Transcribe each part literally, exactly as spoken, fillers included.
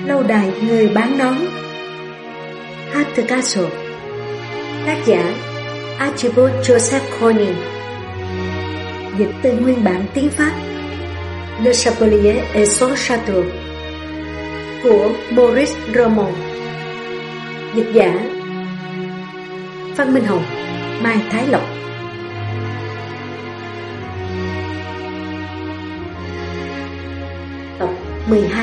Lâu đài người bán nón. Arthur Castle. Tác giả Archibald Joseph Corning. Dịch từ nguyên bản tiếng Pháp Le Chapelier et son Château của Maurice Roman. Dịch giả Phan Minh Hồng, Mai Thái Lộc. Tập mười hai.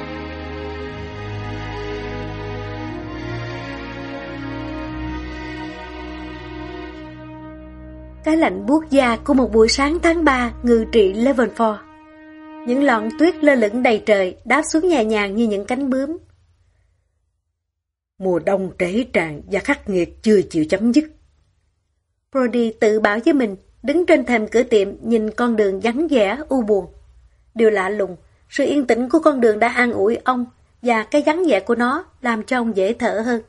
Cái lạnh buốt da của một buổi sáng tháng ba ngự trị Levenfort. Những lọn tuyết lơ lửng đầy trời đáp xuống nhẹ nhàng như những cánh bướm. Mùa đông trễ tràn và khắc nghiệt chưa chịu chấm dứt. Brody tự bảo với mình, đứng trên thềm cửa tiệm nhìn con đường vắng vẻ u buồn. Điều lạ lùng, sự yên tĩnh của con đường đã an ủi ông, và cái vắng vẻ của nó làm cho ông dễ thở hơn.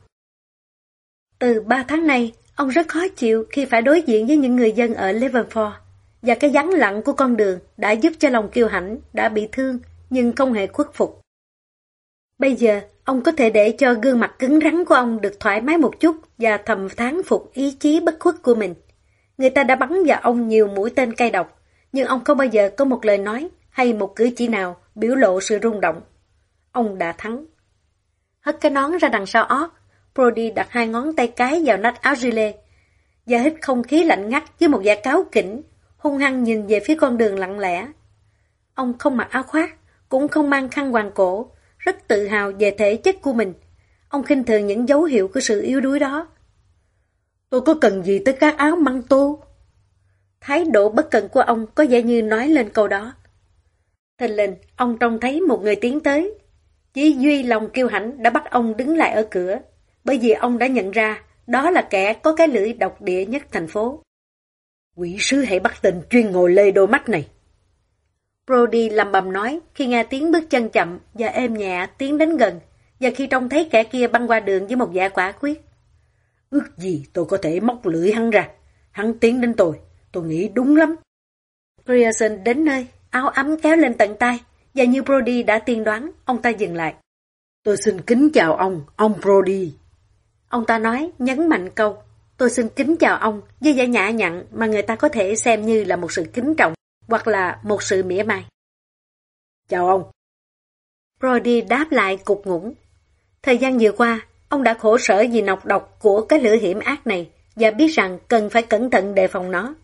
Từ ba tháng nay, ông rất khó chịu khi phải đối diện với những người dân ở Levenfort, và cái vắng lặng của con đường đã giúp cho lòng kiêu hãnh đã bị thương nhưng không hề khuất phục. Bây giờ, ông có thể để cho gương mặt cứng rắn của ông được thoải mái một chút và thầm thán phục ý chí bất khuất của mình. Người ta đã bắn vào ông nhiều mũi tên cay độc, nhưng ông không bao giờ có một lời nói hay một cử chỉ nào biểu lộ sự rung động. Ông đã thắng. Hất cái nón ra đằng sau ót, Brody đặt hai ngón tay cái vào nách áo gilet và hít không khí lạnh ngắt với một vẻ cáu kỉnh, hung hăng nhìn về phía con đường lặng lẽ. Ông không mặc áo khoác, cũng không mang khăn quàng cổ, rất tự hào về thể chất của mình. Ông khinh thường những dấu hiệu của sự yếu đuối đó. Tôi có cần gì tới các áo măng tô? Thái độ bất cần của ông có vẻ như nói lên câu đó. Thình lình, ông trông thấy một người tiến tới. Chỉ duy lòng kiêu hãnh đã bắt ông đứng lại ở cửa, bởi vì ông đã nhận ra đó là kẻ có cái lưỡi độc địa nhất thành phố. Quỷ sứ hãy bắt tình chuyên ngồi lê đôi mắt này. Brody lầm bầm nói khi nghe tiếng bước chân chậm và êm nhẹ tiến đến gần, và khi trông thấy kẻ kia băng qua đường với một vẻ quả quyết. Ước gì tôi có thể móc lưỡi hắn ra. Hắn tiến đến tôi, tôi nghĩ đúng lắm. Grierson đến nơi, áo ấm kéo lên tận tay, và như Brody đã tiên đoán, ông ta dừng lại. Tôi xin kính chào ông, ông Brody. Ông ta nói, nhấn mạnh câu, tôi xin kính chào ông, với vẻ nhã nhặn mà người ta có thể xem như là một sự kính trọng, hoặc là một sự mỉa mai. Chào ông. Brody đáp lại cục ngủng. Thời gian vừa qua, ông đã khổ sở vì nọc độc của cái lửa hiểm ác này, và biết rằng cần phải cẩn thận đề phòng nó.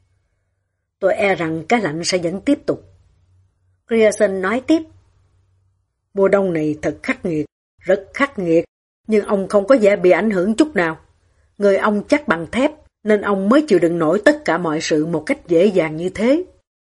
Tôi e rằng cái lạnh sẽ vẫn tiếp tục. Grierson nói tiếp. Mùa đông này thật khắc nghiệt, rất khắc nghiệt, nhưng ông không có vẻ bị ảnh hưởng chút nào. Người ông chắc bằng thép, nên ông mới chịu đựng nổi tất cả mọi sự một cách dễ dàng như thế.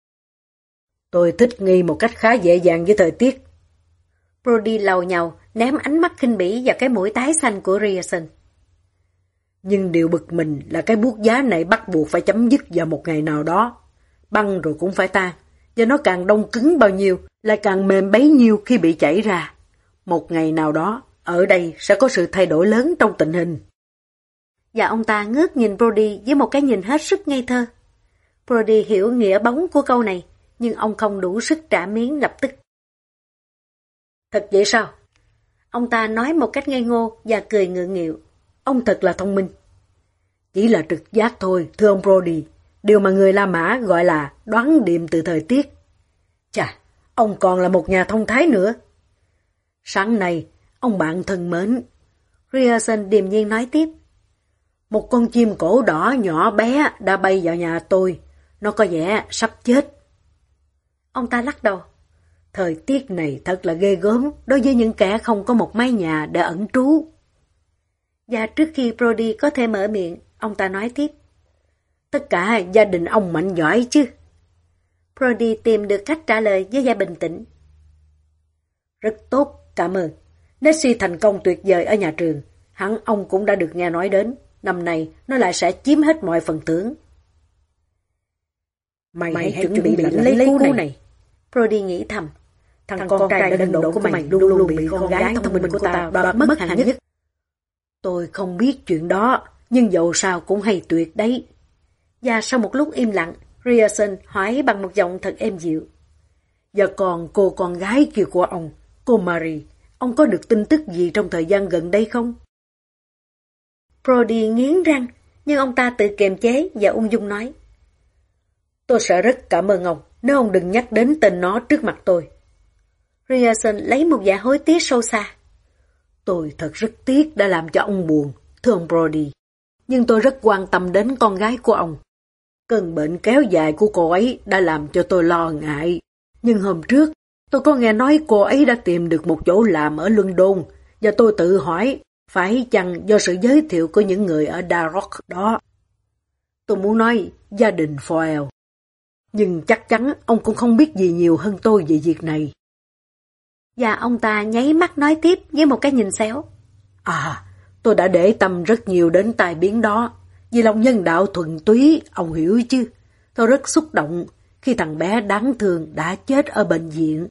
Tôi thích nghi một cách khá dễ dàng với thời tiết. Brody lầu nhầu, ném ánh mắt khinh bỉ vào cái mũi tái xanh của Grierson. Nhưng điều bực mình là cái buốt giá này bắt buộc phải chấm dứt vào một ngày nào đó. Băng rồi cũng phải tan, và nó càng đông cứng bao nhiêu, lại càng mềm bấy nhiêu khi bị chảy ra. Một ngày nào đó, ở đây sẽ có sự thay đổi lớn trong tình hình. Và ông ta ngước nhìn Brody với một cái nhìn hết sức ngây thơ. Brody hiểu nghĩa bóng của câu này, nhưng ông không đủ sức trả miếng lập tức. Thật vậy sao? Ông ta nói một cách ngây ngô và cười ngượng nghịu. Ông thật là thông minh. Chỉ là trực giác thôi, thưa ông Brody. Điều mà người La Mã gọi là đoán điềm từ thời tiết. Chà, ông còn là một nhà thông thái nữa. Sáng nay, ông bạn thân mến, Grierson điềm nhiên nói tiếp. Một con chim cổ đỏ nhỏ bé đã bay vào nhà tôi. Nó có vẻ sắp chết. Ông ta lắc đầu. Thời tiết này thật là ghê gớm đối với những kẻ không có một mái nhà để ẩn trú. Và trước khi Brody có thể mở miệng, ông ta nói tiếp. Tất cả gia đình ông mạnh giỏi chứ. Brody tìm được cách trả lời với vẻ bình tĩnh. Rất tốt, cảm ơn. Nessie thành công tuyệt vời ở nhà trường. Hẳn ông cũng đã được nghe nói đến. Năm nay nó lại sẽ chiếm hết mọi phần thưởng. Mày, mày hãy chuẩn bị lãnh lấy cú này. này. Brody nghĩ thầm. Thằng, Thằng con, con trai đơn độ của mày luôn luôn bị con gái thông minh của tao đoạt mất hạng nhất. Tôi không biết chuyện đó, nhưng dẫu sao cũng hay tuyệt đấy. Và sau một lúc im lặng, Grierson hỏi bằng một giọng thật êm dịu. Và còn cô con gái kia của ông, cô Marie, ông có được tin tức gì trong thời gian gần đây không? Brody nghiến răng, nhưng ông ta tự kiềm chế và ung dung nói. Tôi sẽ rất cảm ơn ông nếu ông đừng nhắc đến tên nó trước mặt tôi. Grierson lấy một vẻ hối tiếc sâu xa. Tôi thật rất tiếc đã làm cho ông buồn, thưa ông Brody. Nhưng tôi rất quan tâm đến con gái của ông. Cơn bệnh kéo dài của cô ấy đã làm cho tôi lo ngại. Nhưng hôm trước, tôi có nghe nói cô ấy đã tìm được một chỗ làm ở London, và tôi tự hỏi, phải chăng do sự giới thiệu của những người ở Darrock đó? Tôi muốn nói gia đình Foyle. Nhưng chắc chắn ông cũng không biết gì nhiều hơn tôi về việc này. Và ông ta nháy mắt nói tiếp với một cái nhìn xéo. À, tôi đã để tâm rất nhiều đến tai biến đó. Vì lòng nhân đạo thuần túy, ông hiểu chứ. Tôi rất xúc động khi thằng bé đáng thương đã chết ở bệnh viện.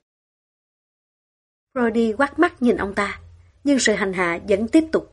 Brody quắt mắt nhìn ông ta, nhưng sự hành hạ vẫn tiếp tục.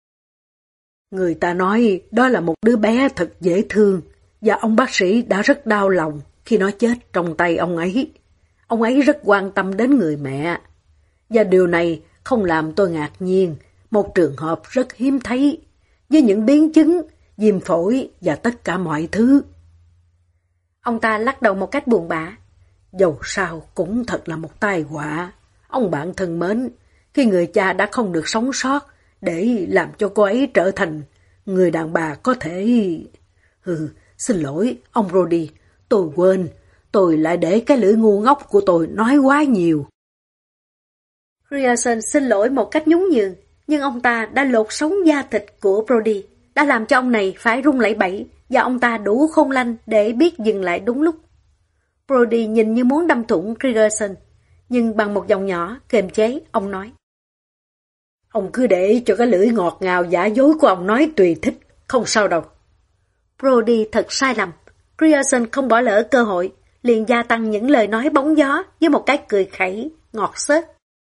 Người ta nói đó là một đứa bé thật dễ thương, và ông bác sĩ đã rất đau lòng khi nó chết trong tay ông ấy. Ông ấy rất quan tâm đến người mẹ. Và điều này không làm tôi ngạc nhiên, một trường hợp rất hiếm thấy, với những biến chứng, viêm phổi và tất cả mọi thứ. Ông ta lắc đầu một cách buồn bã. Dầu sao cũng thật là một tai họa. Ông bạn thân mến, khi người cha đã không được sống sót để làm cho cô ấy trở thành người đàn bà có thể... Ừ, xin lỗi, ông Brody, tôi quên, tôi lại để cái lưỡi ngu ngốc của tôi nói quá nhiều. Grierson xin lỗi một cách nhún nhường, nhưng ông ta đã lột sống da thịt của Brody, đã làm cho ông này phải run lẩy bẩy, và ông ta đủ khôn lanh để biết dừng lại đúng lúc. Brody nhìn như muốn đâm thủng Grierson, nhưng bằng một giọng nhỏ, kiềm chế, ông nói. Ông cứ để cho cái lưỡi ngọt ngào giả dối của ông nói tùy thích, không sao đâu. Brody thật sai lầm. Grierson không bỏ lỡ cơ hội, liền gia tăng những lời nói bóng gió với một cái cười khẩy, ngọt xớt.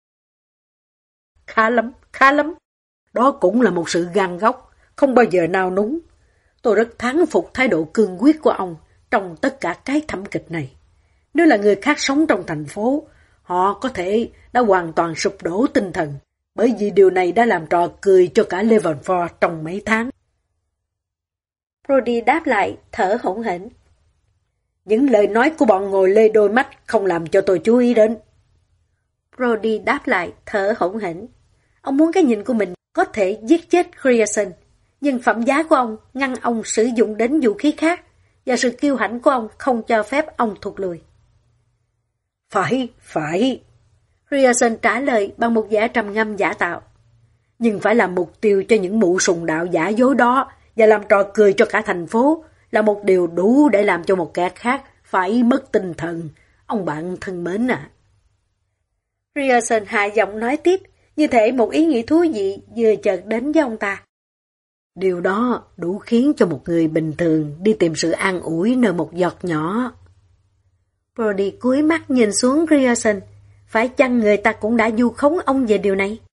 Khá lắm, khá lắm. Đó cũng là một sự gan góc, không bao giờ nào núng. Tôi rất thán phục thái độ cương quyết của ông trong tất cả cái thảm kịch này. Nếu là người khác sống trong thành phố, họ có thể đã hoàn toàn sụp đổ tinh thần, bởi vì điều này đã làm trò cười cho cả Leavenworth trong mấy tháng. Brody đáp lại, thở hổn hển. Những lời nói của bọn ngồi lê đôi mắt không làm cho tôi chú ý đến. Brody đáp lại, thở hổn hển. Ông muốn cái nhìn của mình có thể giết chết Grierson, nhưng phẩm giá của ông ngăn ông sử dụng đến vũ khí khác, và sự kiêu hãnh của ông không cho phép ông thụt lùi. Phải, phải. Grierson trả lời bằng một vẻ trầm ngâm giả tạo. Nhưng phải làm mục tiêu cho những mụ sùng đạo giả dối đó và làm trò cười cho cả thành phố là một điều đủ để làm cho một kẻ khác phải mất tinh thần. Ông bạn thân mến à. Grierson hạ giọng nói tiếp, như thể một ý nghĩ thú vị vừa chợt đến với ông ta. Điều đó đủ khiến cho một người bình thường đi tìm sự an ủi nơi một giọt nhỏ. Brody cúi mắt nhìn xuống Grierson. Phải chăng người ta cũng đã vu khống ông về điều này?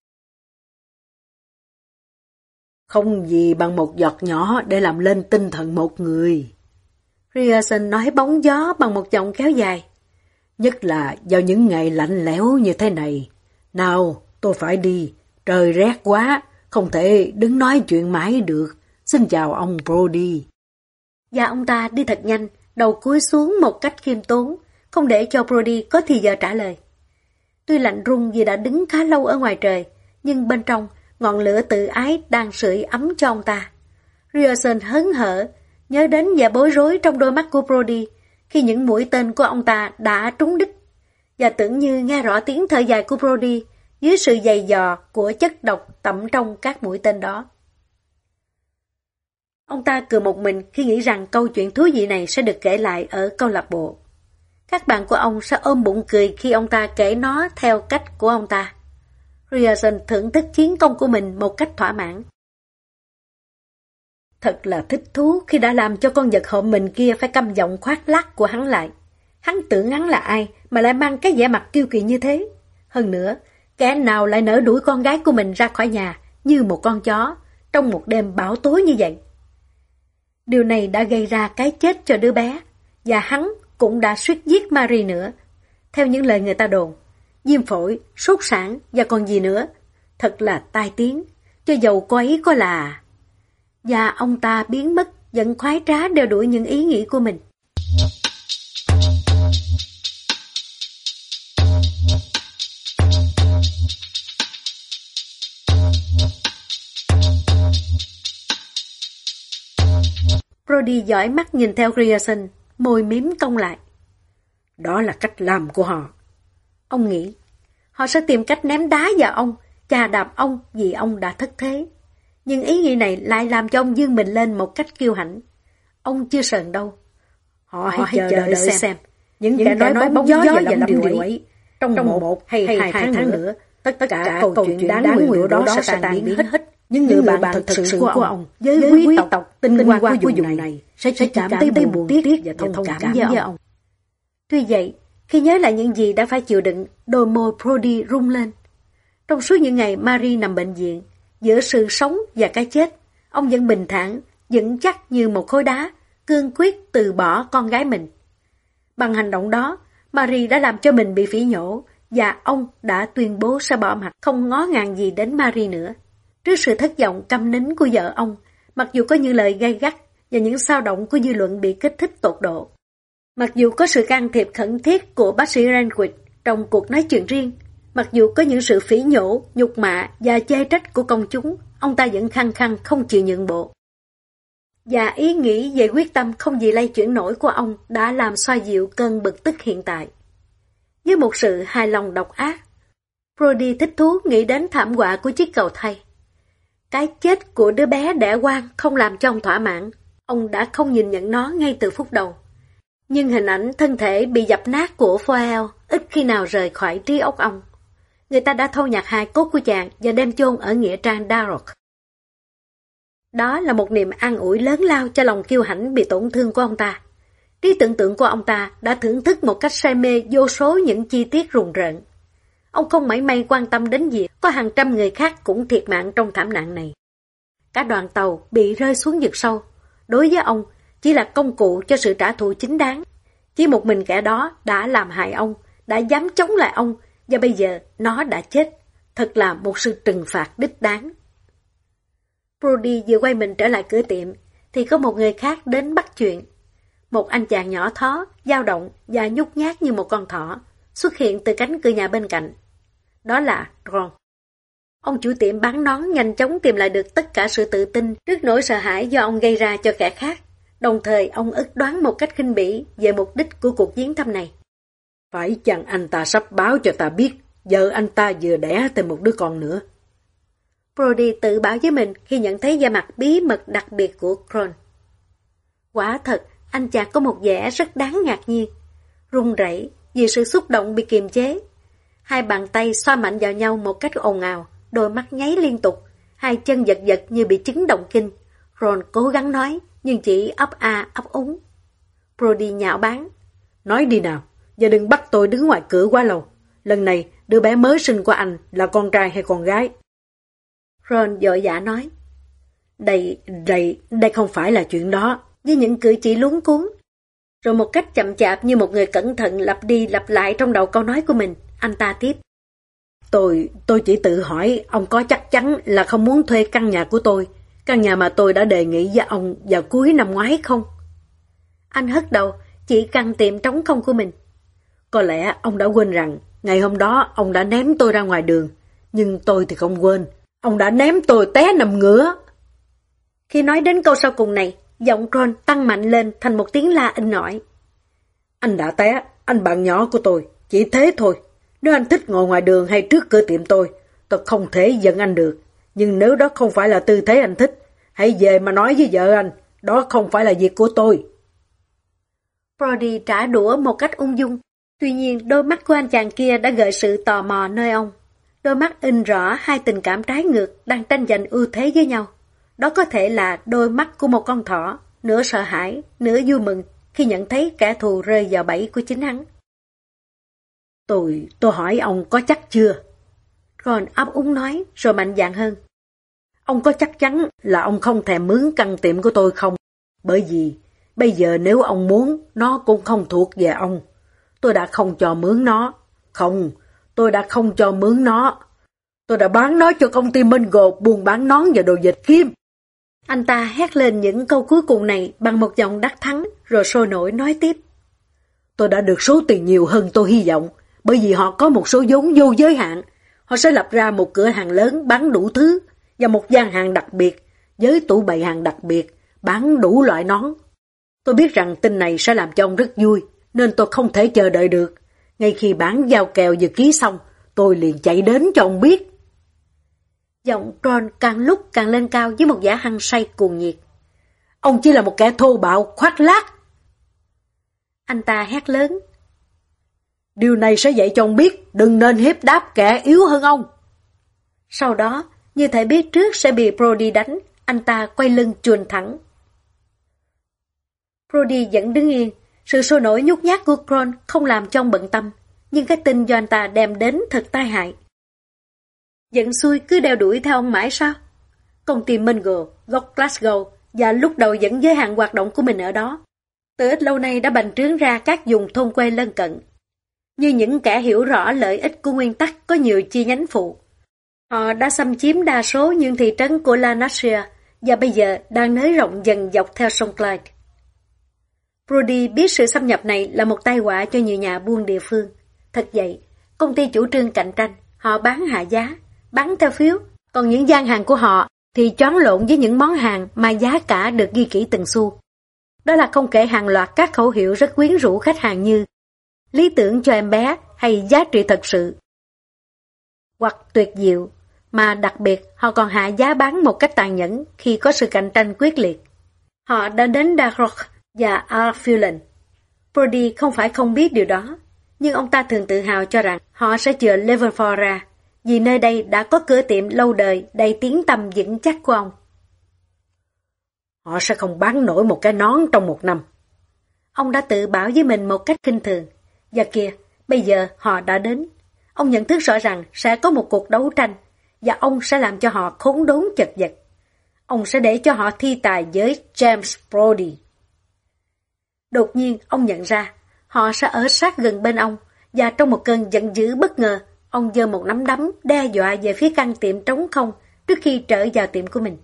Không gì bằng một giọt nhỏ để làm lên tinh thần một người. Grierson nói bóng gió bằng một giọng kéo dài. Nhất là vào những ngày lạnh lẽo như thế này. Nào, tôi phải đi. Trời rét quá, không thể đứng nói chuyện mãi được. Xin chào ông Brody. Và ông ta đi thật nhanh, đầu cúi xuống một cách khiêm tốn, không để cho Brody có thì giờ trả lời. Tuy lạnh run vì đã đứng khá lâu ở ngoài trời, nhưng bên trong, ngọn lửa tự ái đang sưởi ấm cho ông ta. Grierson hớn hở, nhớ đến vẻ bối rối trong đôi mắt của Brody khi những mũi tên của ông ta đã trúng đích, và tưởng như nghe rõ tiếng thở dài của Brody dưới sự dày dò của chất độc tẩm trong các mũi tên đó. Ông ta cười một mình khi nghĩ rằng câu chuyện thú vị này sẽ được kể lại ở câu lạc bộ. Các bạn của ông sẽ ôm bụng cười khi ông ta kể nó theo cách của ông ta. Grierson thưởng thức chiến công của mình một cách thỏa mãn. Thật là thích thú khi đã làm cho con vật hợm mình kia phải câm giọng khoác lác của hắn lại. Hắn tưởng hắn là ai mà lại mang cái vẻ mặt kiêu kỳ như thế. Hơn nữa, kẻ nào lại nỡ đuổi con gái của mình ra khỏi nhà như một con chó trong một đêm bão tối như vậy. Điều này đã gây ra cái chết cho đứa bé, và hắn cũng đã suýt giết Marie nữa. Theo những lời người ta đồn, viêm phổi, sốt sản và còn gì nữa. Thật là tai tiếng, cho dầu cô ấy có là... Và ông ta biến mất, vẫn khoái trá đeo đuổi những ý nghĩ của mình. Brody dõi mắt nhìn theo Grierson, môi miếm cong lại. Đó là cách làm của họ. Ông nghĩ, họ sẽ tìm cách ném đá vào ông, chà đạp ông vì ông đã thất thế. Nhưng ý nghĩ này lại làm cho ông dương mình lên một cách kiêu hãnh. Ông chưa sờn đâu. Họ, họ hãy, hãy chờ, chờ đợi xem. xem. Những, những kẻ nói, nói bóng gió và lắm điều ấy, ấy trong, trong một, một hay, hay hai tháng, tháng nữa, tất, tất cả, cả câu chuyện đáng nguyền đó sẽ tan biến hết. hết. Những người, người bạn thật, thật sự của, của ông, với, với quý tộc, tộc tinh hoa của vùng này, này sẽ chỉ cảm thấy buồn tiếc và thông cảm, cảm với ông. ông. Tuy vậy, khi nhớ lại những gì đã phải chịu đựng, đôi môi Brody rung lên. Trong suốt những ngày Marie nằm bệnh viện, giữa sự sống và cái chết, ông vẫn bình thản, vững chắc như một khối đá, cương quyết từ bỏ con gái mình. Bằng hành động đó, Marie đã làm cho mình bị phỉ nhổ, và ông đã tuyên bố sẽ bỏ mặt, không ngó ngàng gì đến Marie nữa. Trước sự thất vọng căm nín của vợ ông, mặc dù có những lời gay gắt và những xao động của dư luận bị kích thích tột độ, mặc dù có sự can thiệp khẩn thiết của bác sĩ Renwick trong cuộc nói chuyện riêng, mặc dù có những sự phỉ nhổ, nhục mạ và chê trách của công chúng, ông ta vẫn khăng khăng không chịu nhượng bộ. Và ý nghĩ về quyết tâm không gì lay chuyển nổi của ông đã làm xoa dịu cơn bực tức hiện tại. Với một sự hài lòng độc ác, Brody thích thú nghĩ đến thảm họa của chiếc cầu thây. Cái chết của đứa bé đẻ oan không làm cho ông thỏa mãn. Ông đã không nhìn nhận nó ngay từ phút đầu. Nhưng hình ảnh thân thể bị dập nát của Foyle ít khi nào rời khỏi trí óc ông. Người ta đã thâu nhặt hài cốt của chàng và đem chôn ở nghĩa trang Darroch. Đó là một niềm an ủi lớn lao cho lòng kiêu hãnh bị tổn thương của ông ta. Trí tưởng tượng của ông ta đã thưởng thức một cách say mê vô số những chi tiết rùng rợn. Ông không mảy may quan tâm đến việc có hàng trăm người khác cũng thiệt mạng trong thảm nạn này. Cả đoàn tàu bị rơi xuống vực sâu, đối với ông chỉ là công cụ cho sự trả thù chính đáng. Chỉ một mình kẻ đó đã làm hại ông, đã dám chống lại ông, và bây giờ nó đã chết. Thật là một sự trừng phạt đích đáng. Brody vừa quay mình trở lại cửa tiệm, thì có một người khác đến bắt chuyện. Một anh chàng nhỏ thó, dao động và nhút nhát như một con thỏ, xuất hiện từ cánh cửa nhà bên cạnh. Đó là Ron. Ông chủ tiệm bán nón nhanh chóng tìm lại được tất cả sự tự tin trước nỗi sợ hãi do ông gây ra cho kẻ khác. Đồng thời ông ức đoán một cách khinh bỉ về mục đích của cuộc viếng thăm này. Phải chăng anh ta sắp báo cho ta biết giờ anh ta vừa đẻ thêm một đứa con nữa? Brody tự bảo với mình khi nhận thấy da mặt bí mật đặc biệt của Ron. Quả thật, anh chàng có một vẻ rất đáng ngạc nhiên, run rẩy vì sự xúc động bị kiềm chế. Hai bàn tay xoa mạnh vào nhau một cách ồn ào, đôi mắt nháy liên tục, hai chân giật giật như bị chứng động kinh. Ron cố gắng nói, nhưng chỉ ấp a ấp úng. Brody nhạo báng. Nói đi nào, và đừng bắt tôi đứng ngoài cửa quá lâu. Lần này, đứa bé mới sinh của anh là con trai hay con gái? Ron vội vã nói. Đây, đây, đây không phải là chuyện đó. Với những cử chỉ luống cuống. Rồi một cách chậm chạp như một người cẩn thận lặp đi lặp lại trong đầu câu nói của mình, anh ta tiếp. Tôi, tôi chỉ tự hỏi ông có chắc chắn là không muốn thuê căn nhà của tôi, căn nhà mà tôi đã đề nghị với ông vào cuối năm ngoái không? Anh hất đầu, chỉ căn tiệm trống không của mình. Có lẽ ông đã quên rằng, ngày hôm đó ông đã ném tôi ra ngoài đường, nhưng tôi thì không quên. Ông đã ném tôi té nằm ngửa. Khi nói đến câu sau cùng này, giọng Ron tăng mạnh lên thành một tiếng la in ỏi. Anh đã té, anh bạn nhỏ của tôi, chỉ thế thôi. Nếu anh thích ngồi ngoài đường hay trước cửa tiệm tôi, tôi không thể giận anh được. Nhưng nếu đó không phải là tư thế anh thích, hãy về mà nói với vợ anh, đó không phải là việc của tôi. Brody trả đũa một cách ung dung. Tuy nhiên đôi mắt của anh chàng kia đã gợi sự tò mò nơi ông. Đôi mắt in rõ hai tình cảm trái ngược đang tranh giành ưu thế với nhau. Đó có thể là đôi mắt của một con thỏ, nửa sợ hãi, nửa vui mừng khi nhận thấy kẻ thù rơi vào bẫy của chính hắn. Tôi, tôi hỏi ông có chắc chưa? Ron ấp úng nói rồi mạnh dạn hơn. Ông có chắc chắn là ông không thèm mướn căn tiệm của tôi không? Bởi vì bây giờ nếu ông muốn, nó cũng không thuộc về ông. Tôi đã không cho mướn nó. Không, tôi đã không cho mướn nó. Tôi đã bán nó cho công ty Mungo buôn bán nón và đồ dệt kim. Anh ta hét lên những câu cuối cùng này bằng một giọng đắc thắng, rồi sôi nổi nói tiếp. Tôi đã được số tiền nhiều hơn tôi hy vọng, bởi vì họ có một số vốn vô giới hạn. Họ sẽ lập ra một cửa hàng lớn bán đủ thứ, và một gian hàng đặc biệt, với tủ bày hàng đặc biệt, bán đủ loại nón. Tôi biết rằng tin này sẽ làm cho ông rất vui, nên tôi không thể chờ đợi được. Ngay khi bản giao kèo vừa ký xong, tôi liền chạy đến cho ông biết. Giọng Ron càng lúc càng lên cao với một vẻ hăng say cuồng nhiệt. Ông chỉ là một kẻ thô bạo, khoác lác. Anh ta hét lớn. Điều này sẽ dạy cho ông biết, đừng nên hiếp đáp kẻ yếu hơn ông. Sau đó, như thể biết trước sẽ bị Brody đánh, anh ta quay lưng chuồn thẳng. Brody vẫn đứng yên, sự sôi nổi nhút nhát của Ron không làm cho ông bận tâm, nhưng cái tin do anh ta đem đến thật tai hại. Giận xui cứ đeo đuổi theo ông mãi sao? Công ty Mungo, gốc Glasgow và lúc đầu vẫn giới hạn hoạt động của mình ở đó. Từ ít lâu nay đã bành trướng ra các vùng thôn quê lân cận. Như những kẻ hiểu rõ lợi ích của nguyên tắc có nhiều chi nhánh phụ. Họ đã xâm chiếm đa số những thị trấn của Lanarkshire và bây giờ đang nới rộng dần dọc theo sông Clyde. Brody biết sự xâm nhập này là một tai họa cho nhiều nhà buôn địa phương. Thật vậy, công ty chủ trương cạnh tranh, họ bán hạ giá, bán theo phiếu, còn những gian hàng của họ thì choáng lộn với những món hàng mà giá cả được ghi kỹ từng xu. Đó là không kể hàng loạt các khẩu hiệu rất quyến rũ khách hàng như lý tưởng cho em bé hay giá trị thật sự, hoặc tuyệt diệu, mà đặc biệt họ còn hạ giá bán một cách tàn nhẫn khi có sự cạnh tranh quyết liệt. Họ đã đến Darroch và Alphulan. Brody không phải không biết điều đó, nhưng ông ta thường tự hào cho rằng họ sẽ chừa Levenford ra, vì nơi đây đã có cửa tiệm lâu đời đầy tiếng tăm vững chắc của ông. Họ sẽ không bán nổi một cái nón trong một năm. Ông đã tự bảo với mình một cách khinh thường. Và kìa, bây giờ họ đã đến. Ông nhận thức rõ rằng sẽ có một cuộc đấu tranh, và ông sẽ làm cho họ khốn đốn chật vật. Ông sẽ để cho họ thi tài với James Brody. Đột nhiên, ông nhận ra, họ sẽ ở sát gần bên ông, và trong một cơn giận dữ bất ngờ, ông giơ một nắm đấm đe dọa về phía căn tiệm trống không trước khi trở vào tiệm của mình.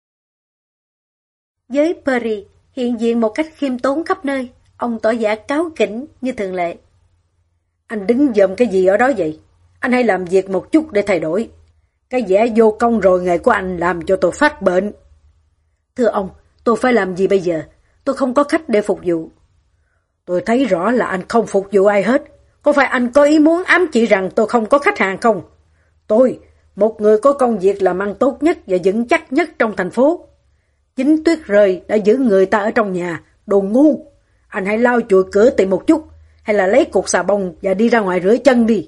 Với Perry, hiện diện một cách khiêm tốn khắp nơi, ông tỏ vẻ cáu kỉnh như thường lệ. Anh đứng dòm cái gì ở đó vậy? Anh hãy làm việc một chút để thay đổi. Cái vẻ vô công rồi nghề của anh làm cho tôi phát bệnh. Thưa ông, tôi phải làm gì bây giờ? Tôi không có khách để phục vụ. Tôi thấy rõ là anh không phục vụ ai hết. Có phải anh có ý muốn ám chỉ rằng tôi không có khách hàng không? Tôi, một người có công việc làm ăn tốt nhất và vững chắc nhất trong thành phố. Chính tuyết rơi đã giữ người ta ở trong nhà, đồ ngu. Anh hãy lau chùi cửa tiệm một chút, hay là lấy cục xà bông và đi ra ngoài rửa chân đi.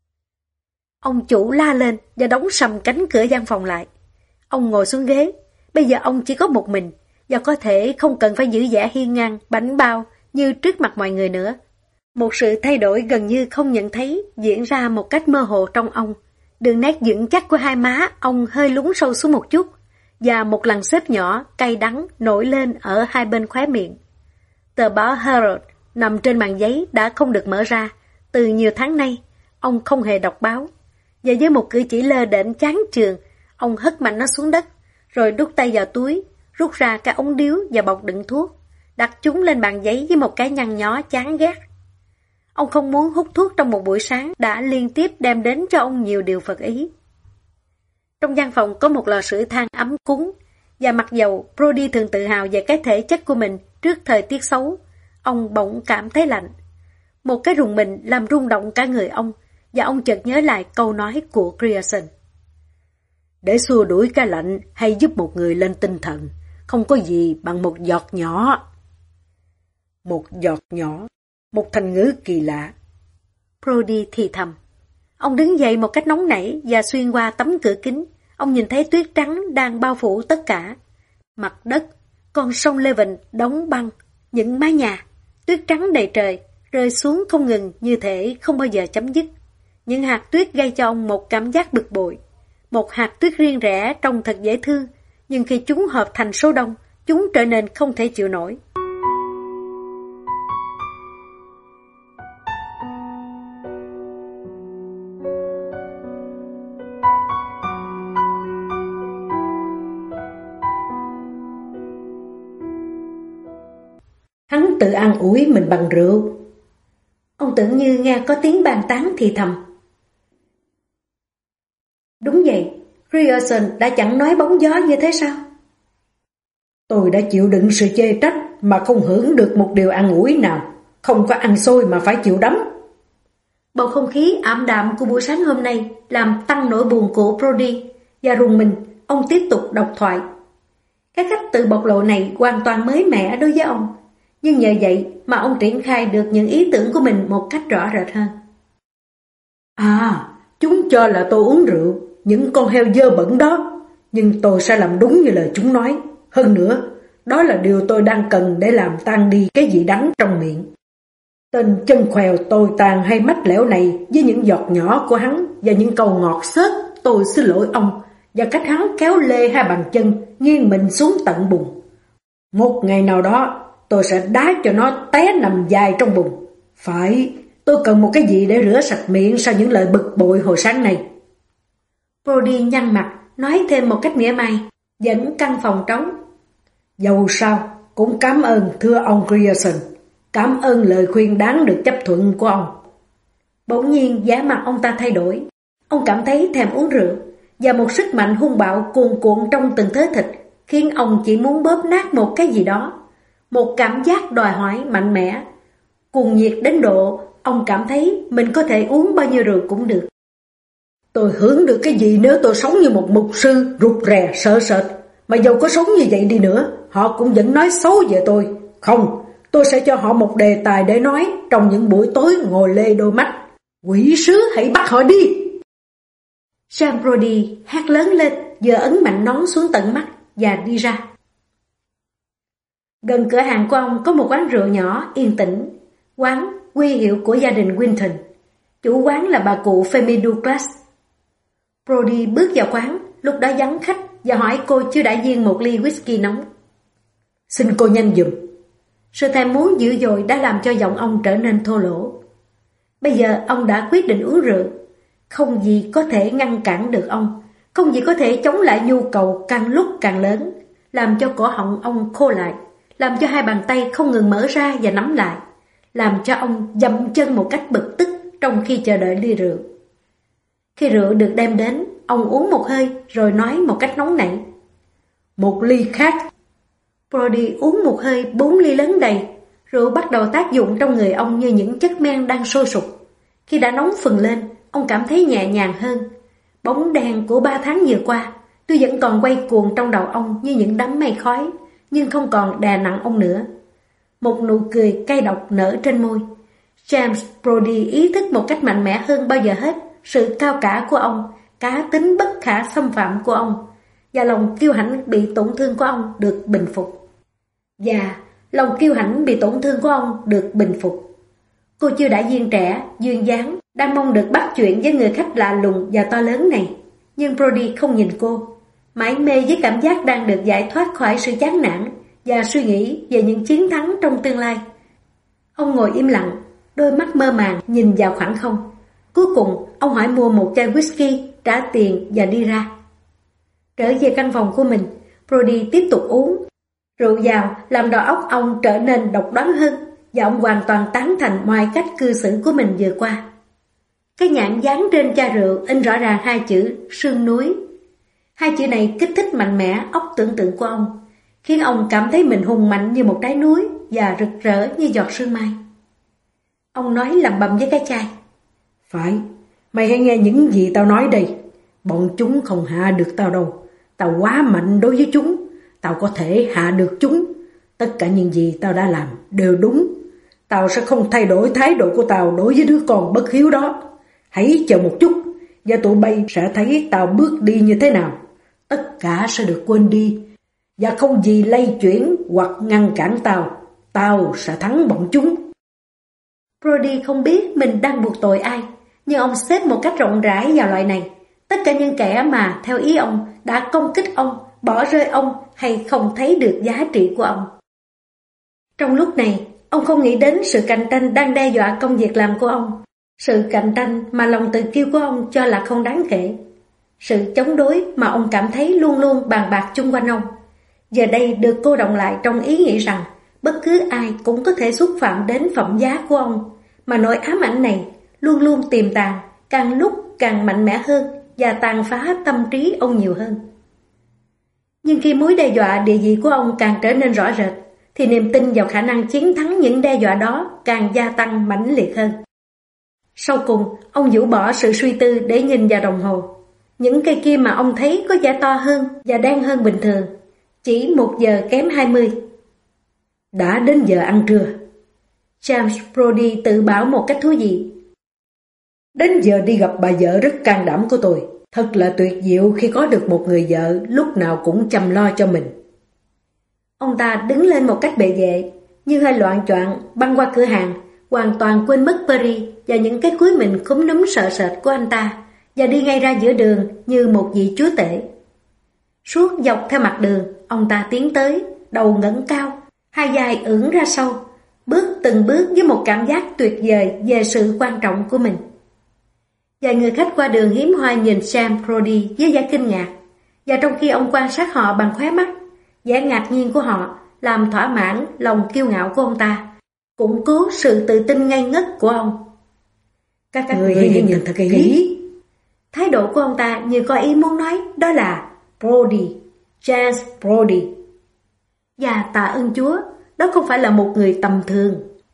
Ông chủ la lên và đóng sầm cánh cửa văn phòng lại. Ông ngồi xuống ghế, bây giờ ông chỉ có một mình, và có thể không cần phải giữ vẻ hiên ngang, bảnh bao như trước mặt mọi người nữa. Một sự thay đổi gần như không nhận thấy diễn ra một cách mơ hồ trong ông. Đường nét vững chắc của hai má ông hơi lún sâu xuống một chút, và một lằn xếp nhỏ, cay đắng nổi lên ở hai bên khóe miệng. Tờ báo Herald nằm trên bàn giấy đã không được mở ra. Từ nhiều tháng nay, ông không hề đọc báo. Và với một cử chỉ lơ đễnh chán chường, ông hất mạnh nó xuống đất, rồi đút tay vào túi, rút ra cái ống điếu và bọc đựng thuốc, đặt chúng lên bàn giấy với một cái nhăn nhó chán ghét. Ông không muốn hút thuốc trong một buổi sáng đã liên tiếp đem đến cho ông nhiều điều phật ý. Trong văn phòng có một lò sưởi than ấm cúng, và mặc dầu Brody thường tự hào về cái thể chất của mình trước thời tiết xấu, ông bỗng cảm thấy lạnh. Một cái rùng mình làm rung động cả người ông, và ông chợt nhớ lại câu nói của Grierson. Để xua đuổi cái lạnh hay giúp một người lên tinh thần, không có gì bằng một giọt nhỏ. Một giọt nhỏ, một thành ngữ kỳ lạ. Brody thì thầm. Ông đứng dậy một cách nóng nảy và xuyên qua tấm cửa kính. Ông nhìn thấy tuyết trắng đang bao phủ tất cả. Mặt đất, con sông Leven đóng băng, những mái nhà, tuyết trắng đầy trời, rơi xuống không ngừng như thể không bao giờ chấm dứt. Những hạt tuyết gây cho ông một cảm giác bực bội. Một hạt tuyết riêng rẽ trông thật dễ thương, nhưng khi chúng hợp thành số đông, chúng trở nên không thể chịu nổi. hắn tự an ủi mình bằng rượu. Ông tưởng như nghe có tiếng bàn tán thì thầm. Đúng vậy, Grierson đã chẳng nói bóng gió như thế sao? Tôi đã chịu đựng sự chê trách mà không hưởng được một điều an ủi nào. Không có ăn xôi mà phải chịu đấm. Bầu không khí ảm đạm của buổi sáng hôm nay làm tăng nỗi buồn của Brody, và rùng mình, ông tiếp tục đọc thoại. Cái cách tự bộc lộ này hoàn toàn mới mẻ đối với ông, nhưng nhờ vậy mà ông triển khai được những ý tưởng của mình một cách rõ rệt hơn. À, chúng cho là tôi uống rượu, những con heo dơ bẩn đó, nhưng tôi sẽ làm đúng như lời chúng nói. Hơn nữa, đó là điều tôi đang cần để làm tan đi cái gì đắng trong miệng. Tên chân khèo tồi tàn hay mách lẻo này với những giọt nhỏ của hắn và những câu ngọt xớt tôi xin lỗi ông và cách hắn kéo lê hai bàn chân nghiêng mình xuống tận bùn. Một ngày nào đó tôi sẽ đá cho nó té nằm dài trong bùn. Phải, tôi cần một cái gì để rửa sạch miệng sau những lời bực bội hồi sáng này. Brody nhăn mặt nói thêm một cách mỉa mai, dẫn căn phòng trống. Dầu sao cũng cảm ơn thưa ông Grierson. Cảm ơn lời khuyên đáng được chấp thuận của ông. Bỗng nhiên vẻ mặt ông ta thay đổi. Ông cảm thấy thèm uống rượu, và một sức mạnh hung bạo cuồn cuộn trong từng thớ thịt khiến ông chỉ muốn bóp nát một cái gì đó. Một cảm giác đòi hỏi mạnh mẽ, cuồng nhiệt đến độ ông cảm thấy mình có thể uống bao nhiêu rượu cũng được. Tôi hưởng được cái gì nếu tôi sống như một mục sư rụt rè sợ sệt, mà dầu có sống như vậy đi nữa, họ cũng vẫn nói xấu về tôi. Không, tôi sẽ cho họ một đề tài để nói trong những buổi tối ngồi lê đôi mắt. Quỷ sứ hãy bắt họ đi! Sam Brody hét lớn lên, vừa ấn mạnh nón xuống tận mắt và đi ra. Gần cửa hàng của ông có một quán rượu nhỏ yên tĩnh, quán huy hiệu của gia đình Winton. Chủ quán là bà cụ Femi Douglas. Brody bước vào quán, lúc đó vắng khách, và hỏi cô chưa đã viên một ly whisky nóng. Xin cô nhanh giùm. Sự thèm muốn dữ dội đã làm cho giọng ông trở nên thô lỗ. Bây giờ ông đã quyết định uống rượu. Không gì có thể ngăn cản được ông, không gì có thể chống lại nhu cầu càng lúc càng lớn, làm cho cổ họng ông khô lại, làm cho hai bàn tay không ngừng mở ra và nắm lại, làm cho ông dậm chân một cách bực tức trong khi chờ đợi ly rượu. Khi rượu được đem đến, ông uống một hơi rồi nói một cách nóng nảy. Một ly khác. Brody uống một hơi bốn ly lớn đầy. Rượu bắt đầu tác dụng trong người ông như những chất men đang sôi sục. Khi đã nóng phừng lên, ông cảm thấy nhẹ nhàng hơn. Bóng đèn của ba tháng vừa qua tuy vẫn còn quay cuồng trong đầu ông như những đám mây khói, nhưng không còn đè nặng ông nữa. Một nụ cười cay độc nở trên môi. James Brody ý thức một cách mạnh mẽ hơn bao giờ hết sự cao cả của ông, cá tính bất khả xâm phạm của ông, và lòng kiêu hãnh bị tổn thương của ông được bình phục. Và lòng kiêu hãnh bị tổn thương của ông được bình phục. Cô chưa đã viên trẻ, duyên dáng, đang mong được bắt chuyện với người khách lạ lùng và to lớn này. Nhưng Brody không nhìn cô, mải mê với cảm giác đang được giải thoát khỏi sự chán nản và suy nghĩ về những chiến thắng trong tương lai. Ông ngồi im lặng, đôi mắt mơ màng nhìn vào khoảng không. Cuối cùng, ông hỏi mua một chai whisky, trả tiền và đi ra. Trở về căn phòng của mình, Brody tiếp tục uống. Rượu vào làm đầu óc ông trở nên độc đoán hơn, và ông hoàn toàn tán thành mọi cách cư xử của mình vừa qua. Cái nhãn dán trên chai rượu in rõ ràng hai chữ sương núi. Hai chữ này kích thích mạnh mẽ óc tưởng tượng của ông, khiến ông cảm thấy mình hùng mạnh như một trái núi và rực rỡ như giọt sương mai. Ông nói lẩm bẩm với cái chai. Phải, mày hãy nghe những gì tao nói đây. Bọn chúng không hạ được tao đâu. Tao quá mạnh đối với chúng. Tao có thể hạ được chúng. Tất cả những gì tao đã làm đều đúng. Tao sẽ không thay đổi thái độ của tao đối với đứa con bất hiếu đó. Hãy chờ một chút, và tụi bay sẽ thấy tao bước đi như thế nào. Tất cả sẽ được quên đi, và không gì lay chuyển hoặc ngăn cản tao. Tao sẽ thắng bọn chúng. Brody không biết mình đang buộc tội ai, nhưng ông xếp một cách rộng rãi vào loại này. Tất cả những kẻ mà, theo ý ông, đã công kích ông, bỏ rơi ông hay không thấy được giá trị của ông. Trong lúc này, ông không nghĩ đến sự cạnh tranh đang đe dọa công việc làm của ông. Sự cạnh tranh mà lòng tự kiêu của ông cho là không đáng kể. Sự chống đối mà ông cảm thấy luôn luôn bàn bạc chung quanh ông, giờ đây được cô động lại trong ý nghĩ rằng bất cứ ai cũng có thể xúc phạm đến phẩm giá của ông, mà nỗi ám ảnh này luôn luôn tiềm tàng, càng lúc càng mạnh mẽ hơn và tàn phá tâm trí ông nhiều hơn. Nhưng khi mối đe dọa địa vị của ông càng trở nên rõ rệt, thì niềm tin vào khả năng chiến thắng những đe dọa đó càng gia tăng mãnh liệt hơn. Sau cùng, ông rũ bỏ sự suy tư để nhìn vào đồng hồ. Những cây kim mà ông thấy có vẻ to hơn và đen hơn bình thường. Chỉ một giờ kém hai mươi. Đã đến giờ ăn trưa. James Brody tự bảo một cách thú vị. Đến giờ đi gặp bà vợ rất can đảm của tôi. Thật là tuyệt diệu khi có được một người vợ lúc nào cũng chăm lo cho mình. Ông ta đứng lên một cách bệ vệ, như hơi loạng choạng băng qua cửa hàng, hoàn toàn quên mất Paris và những cái cúi mình khúm núm sợ sệt của anh ta, và đi ngay ra giữa đường như một vị chúa tể. Suốt dọc theo mặt đường, ông ta tiến tới, đầu ngẩng cao, hai vai ưỡn ra sau, bước từng bước với một cảm giác tuyệt vời về sự quan trọng của mình. Vài người khách qua đường hiếm hoi nhìn Sam Brody với vẻ kinh ngạc, và trong khi ông quan sát họ bằng khóe mắt, vẻ ngạc nhiên của họ làm thỏa mãn lòng kiêu ngạo của ông ta, củng cố sự tự tin ngây ngất của ông. Các, Các người hãy nhìn thật kỹ. Thái độ của ông ta như có ý muốn nói đó là Brody, James Brody. Và tạ ơn Chúa, đó không phải là một người tầm thường.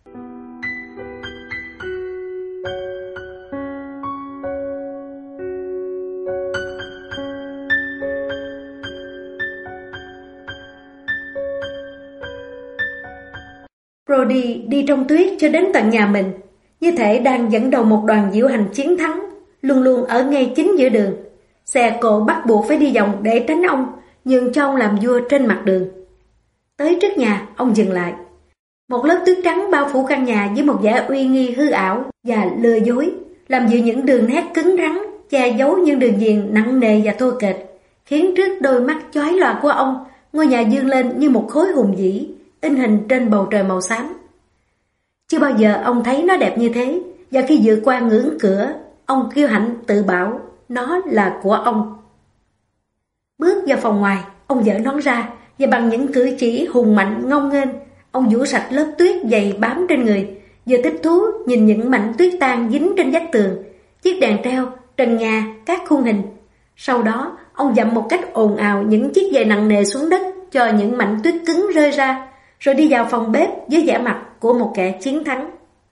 Brody đi trong tuyết cho đến tận nhà mình, như thể đang dẫn đầu một đoàn diễu hành chiến thắng, luôn luôn ở ngay chính giữa đường. Xe cộ bắt buộc phải đi vòng để tránh ông, nhường cho ông làm vua trên mặt đường. Tới trước nhà, ông dừng lại. Một lớp tuyết trắng bao phủ căn nhà với một vẻ uy nghi hư ảo và lừa dối, làm dịu những đường nét cứng rắn, che giấu những đường viền nặng nề và thô kệch, khiến trước đôi mắt chói lòa của ông, ngôi nhà vươn lên như một khối hùng vĩ, in hình trên bầu trời màu xám. Chưa bao giờ ông thấy nó đẹp như thế, và khi vượt qua ngưỡng cửa, ông kiêu hãnh tự bảo nó là của ông. Bước vào phòng ngoài, ông giở nón ra, và bằng những cử chỉ hùng mạnh ngông nghênh, ông vỗ sạch lớp tuyết dày bám trên người, vừa thích thú nhìn những mảnh tuyết tan dính trên vách tường, chiếc đèn treo, trần nhà, các khung hình. Sau đó, ông dậm một cách ồn ào những chiếc giày nặng nề xuống đất cho những mảnh tuyết cứng rơi ra, rồi đi vào phòng bếp với vẻ mặt của một kẻ chiến thắng.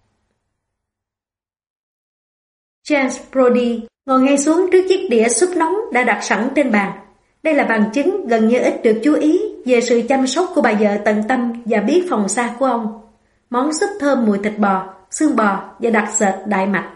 James Brody ngồi ngay xuống trước chiếc đĩa súp nóng đã đặt sẵn trên bàn. Đây là bằng chứng gần như ít được chú ý về sự chăm sóc của bà vợ tận tâm và biết phòng xa của ông. Món súp thơm mùi thịt bò, xương bò và đặc sệt đại mạch.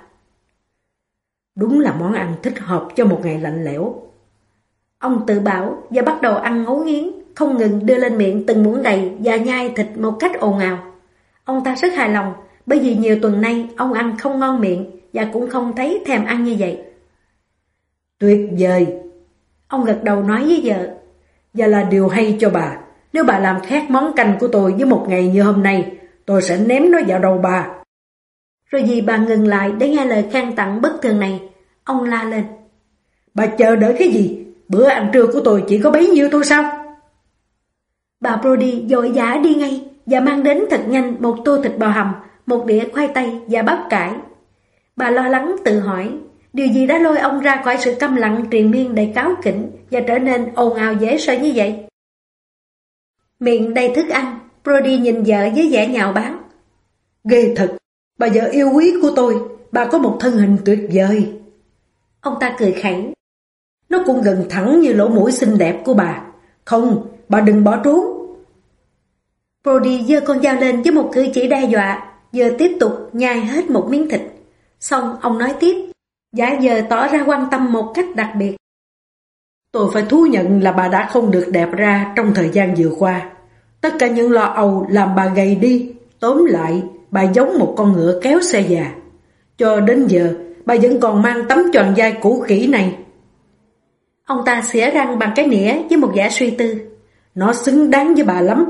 Đúng là món ăn thích hợp cho một ngày lạnh lẽo. Ông tự bảo và bắt đầu ăn ngấu nghiến, không ngừng đưa lên miệng từng muỗng đầy và nhai thịt một cách ồn ào. Ông ta rất hài lòng, bởi vì nhiều tuần nay ông ăn không ngon miệng và cũng không thấy thèm ăn như vậy. Tuyệt vời! Ông gật đầu nói với vợ. Và là điều hay cho bà. Nếu bà làm khác món canh của tôi với một ngày như hôm nay, tôi sẽ ném nó vào đầu bà. Rồi vì bà ngừng lại để nghe lời khen tặng bất thường này, ông la lên. Bà chờ đợi cái gì? Bữa ăn trưa của tôi chỉ có bấy nhiêu thôi sao? Bà Brody vội vã đi ngay và mang đến thật nhanh một tô thịt bò hầm, một đĩa khoai tây và bắp cải. Bà lo lắng tự hỏi, điều gì đã lôi ông ra khỏi sự câm lặng triền miên đầy cáu kỉnh và trở nên ồn ào dễ sợ như vậy? Miệng đầy thức ăn, Brody nhìn vợ với vẻ nhạo báng. Ghê thật, bà vợ yêu quý của tôi, bà có một thân hình tuyệt vời. Ông ta cười khẩy. Nó cũng gần thẳng như lỗ mũi xinh đẹp của bà. Không, bà đừng bỏ trốn. Brody giơ con dao lên với một cử chỉ đe dọa, vừa tiếp tục nhai hết một miếng thịt. Xong ông nói tiếp, giả vờ tỏ ra quan tâm một cách đặc biệt. Tôi phải thú nhận là bà đã không được đẹp ra trong thời gian vừa qua. Tất cả những lo âu làm bà gầy đi. Tóm lại, bà giống một con ngựa kéo xe già. Cho đến giờ, bà vẫn còn mang tấm choàng vai cũ kỹ này. Ông ta xỉa răng bằng cái nĩa với một vẻ suy tư. Nó xứng đáng với bà lắm.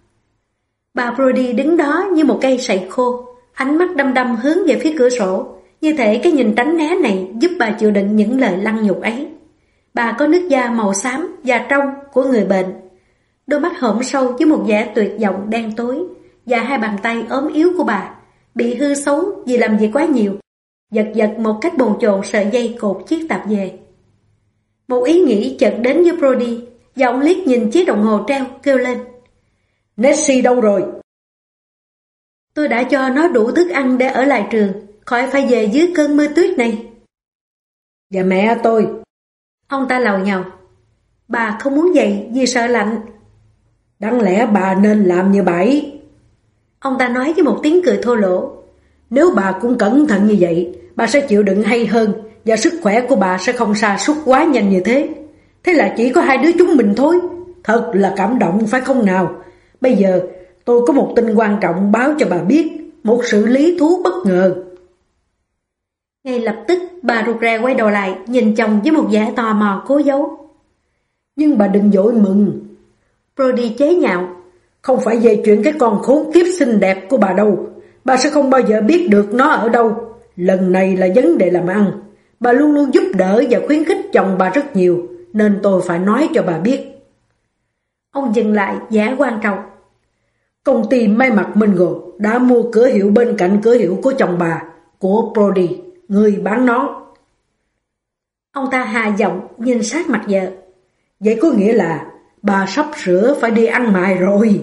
Bà Brody đứng đó như một cây sậy khô, ánh mắt đăm đăm hướng về phía cửa sổ, như thể cái nhìn tránh né này giúp bà chịu đựng những lời lăng nhục ấy. Bà có nước da màu xám và trong của người bệnh, đôi mắt hõm sâu với một vẻ tuyệt vọng đen tối, và hai bàn tay ốm yếu của bà, bị hư xấu vì làm việc quá nhiều, giật giật một cách bồn chồn sợi dây cột chiếc tạp dề. Một ý nghĩ chợt đến với Brody, và ông liếc nhìn chiếc đồng hồ treo, kêu lên: Nessie đâu rồi? Tôi đã cho nó đủ thức ăn để ở lại trường, khỏi phải về dưới cơn mưa tuyết này. Và mẹ tôi? Ông ta lầu nhầu. Bà không muốn dậy vì sợ lạnh. Đáng lẽ bà nên làm như vậy. Ông ta nói với một tiếng cười thô lỗ. Nếu bà cũng cẩn thận như vậy, bà sẽ chịu đựng hay hơn, và sức khỏe của bà sẽ không sa sút quá nhanh như thế. Thế là chỉ có hai đứa chúng mình thôi. Thật là cảm động phải không nào? Bây giờ tôi có một tin quan trọng báo cho bà biết, một sự lý thú bất ngờ. Ngay lập tức bà rụt rè quay đầu lại, nhìn chồng với một vẻ tò mò cố giấu. Nhưng bà đừng vội mừng. Brody chế nhạo. Không phải về chuyện cái con khốn kiếp xinh đẹp của bà đâu. Bà sẽ không bao giờ biết được nó ở đâu. Lần này là vấn đề làm ăn. Bà luôn luôn giúp đỡ và khuyến khích chồng bà rất nhiều, nên tôi phải nói cho bà biết. Ông dừng lại vẻ quan trọng. Công ty may mặc Mingo đã mua cửa hiệu bên cạnh cửa hiệu của chồng bà, của Brody, người bán nón. Ông ta hà giọng nhìn sát mặt vợ. Vậy có nghĩa là bà sắp sửa phải đi ăn mày rồi.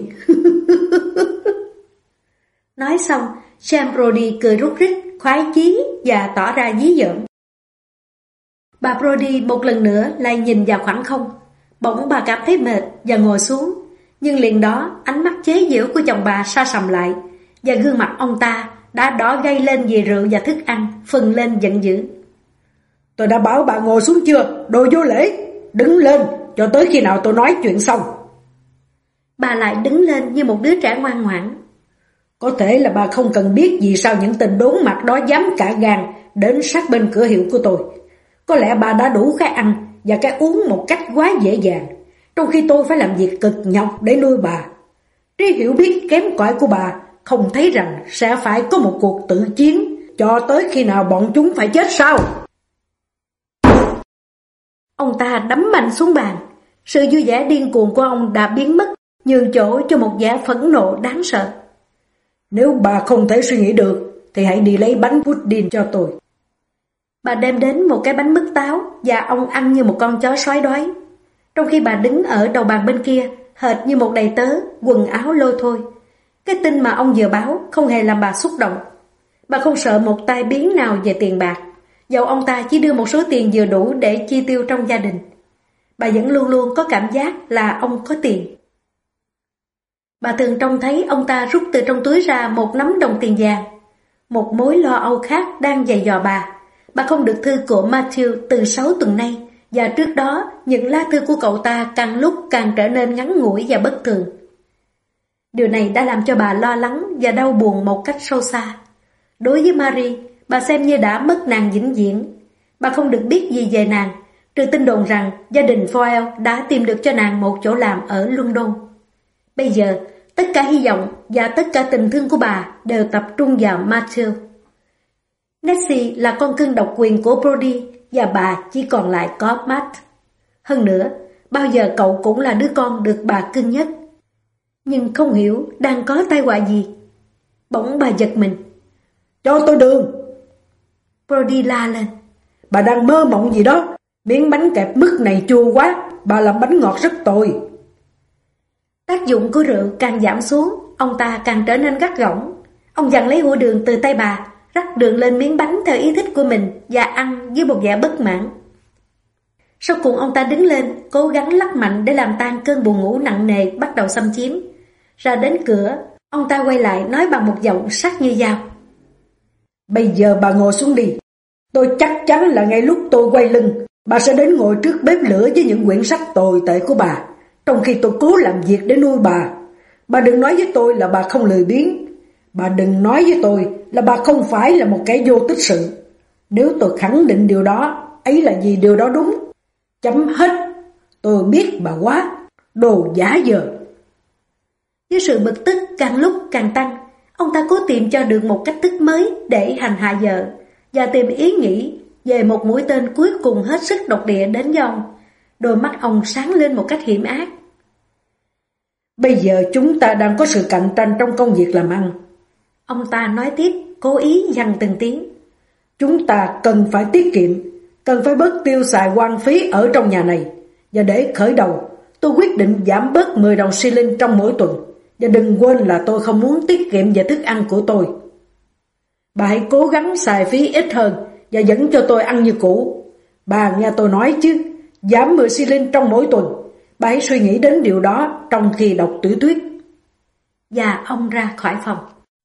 Nói xong, Sam Brody cười rút rít, khoái chí và tỏ ra dí dỏm. Bà Brody một lần nữa lại nhìn vào khoảng không. Bỗng bà cảm thấy mệt và ngồi xuống. Nhưng liền đó ánh mắt chế giễu của chồng bà sa sầm lại, và gương mặt ông ta đã đỏ gay lên vì rượu và thức ăn, phừng lên giận dữ. Tôi đã bảo bà ngồi xuống chưa, đồ vô lễ. Đứng lên cho tới khi nào tôi nói chuyện xong. Bà lại đứng lên như một đứa trẻ ngoan ngoãn. Có thể là bà không cần biết vì sao những tên đốn mặt đó dám cả gan đến sát bên cửa hiệu của tôi. Có lẽ bà đã đủ cái ăn và cái uống một cách quá dễ dàng, trong khi tôi phải làm việc cực nhọc để nuôi bà. Trí hiểu biết kém cỏi của bà không thấy rằng sẽ phải có một cuộc tự chiến cho tới khi nào bọn chúng phải chết sao? Ông ta đấm mạnh xuống bàn. Sự vui vẻ điên cuồng của ông đã biến mất, nhường chỗ cho một vẻ phẫn nộ đáng sợ. Nếu bà không thể suy nghĩ được thì hãy đi lấy bánh pudding cho tôi. Bà đem đến một cái bánh mứt táo và ông ăn như một con chó sói đói, trong khi bà đứng ở đầu bàn bên kia hệt như một đầy tớ, quần áo lôi thôi. Cái tin mà ông vừa báo không hề làm bà xúc động. Bà không sợ một tai biến nào về tiền bạc, dẫu ông ta chỉ đưa một số tiền vừa đủ để chi tiêu trong gia đình. Bà vẫn luôn luôn có cảm giác là ông có tiền. Bà thường trông thấy ông ta rút từ trong túi ra một nắm đồng tiền vàng. Một mối lo âu khác đang dày dò bà. Bà không được thư của Matthew từ sáu tuần nay, và trước đó những lá thư của cậu ta càng lúc càng trở nên ngắn ngủi và bất thường. Điều này đã làm cho bà lo lắng và đau buồn một cách sâu xa. Đối với Marie, bà xem như đã mất nàng vĩnh viễn. Bà không được biết gì về nàng, trừ tin đồn rằng gia đình Foyle đã tìm được cho nàng một chỗ làm ở London. Bây giờ, tất cả hy vọng và tất cả tình thương của bà đều tập trung vào Matthew. Nessie là con cưng độc quyền của Brody và bà chỉ còn lại có Matt. Hơn nữa, bao giờ cậu cũng là đứa con được bà cưng nhất. Nhưng không hiểu đang có tai họa gì. Bỗng bà giật mình. Cho tôi đường. Brody la lên. Bà đang mơ mộng gì đó. Miếng bánh kẹp mứt này chua quá. Bà làm bánh ngọt rất tồi. Tác dụng của rượu càng giảm xuống, ông ta càng trở nên gắt gỏng. Ông giằng lấy hũ đường từ tay bà, rắc đường lên miếng bánh theo ý thích của mình và ăn với một vẻ bất mãn. Sau cùng ông ta đứng lên, cố gắng lắc mạnh để làm tan cơn buồn ngủ nặng nề bắt đầu xâm chiếm. Ra đến cửa, ông ta quay lại nói bằng một giọng sắc như dao. Bây giờ bà ngồi xuống đi. Tôi chắc chắn là ngay lúc tôi quay lưng, bà sẽ đến ngồi trước bếp lửa với những quyển sách tồi tệ của bà, trong khi tôi cố làm việc để nuôi bà. Bà đừng nói với tôi là bà không lười biếng. Bà đừng nói với tôi là bà không phải là một kẻ vô tích sự. Nếu tôi khẳng định điều đó, ấy là vì điều đó đúng. Chấm hết. Tôi biết bà quá. Đồ giả dờ. Với sự bực tức càng lúc càng tăng, ông ta cố tìm cho được một cách thức mới để hành hạ vợ, và tìm ý nghĩ về một mũi tên cuối cùng hết sức độc địa đến với ông. Đôi mắt ông sáng lên một cách hiểm ác. Bây giờ chúng ta đang có sự cạnh tranh trong công việc làm ăn. Ông ta nói tiếp, cố ý dằn từng tiếng. Chúng ta cần phải tiết kiệm, cần phải bớt tiêu xài hoang phí ở trong nhà này. Và để khởi đầu, tôi quyết định giảm bớt mười đồng xi linh trong mỗi tuần. Và đừng quên là tôi không muốn tiết kiệm về thức ăn của tôi. Bà hãy cố gắng xài phí ít hơn và vẫn cho tôi ăn như cũ. Bà nghe tôi nói chứ, giảm mười xi linh trong mỗi tuần. Bà hãy suy nghĩ đến điều đó trong khi đọc tiểu thuyết. Và ông ra khỏi phòng.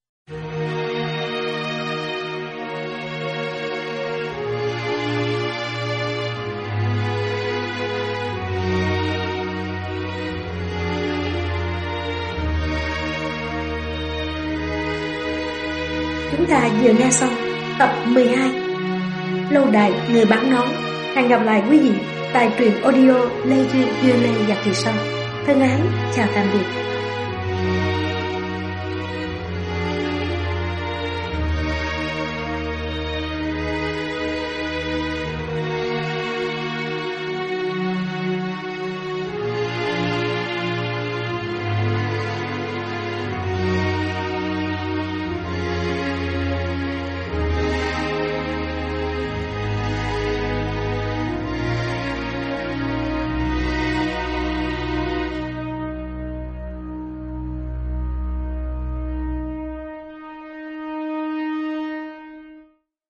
Chúng ta vừa nghe xong tập mười hai Lâu đài người bán nón. Hẹn gặp lại quý vị tại truyện audio Lê Duyên Duyên Lê và kỳ sau. Thân ái, chào tạm biệt.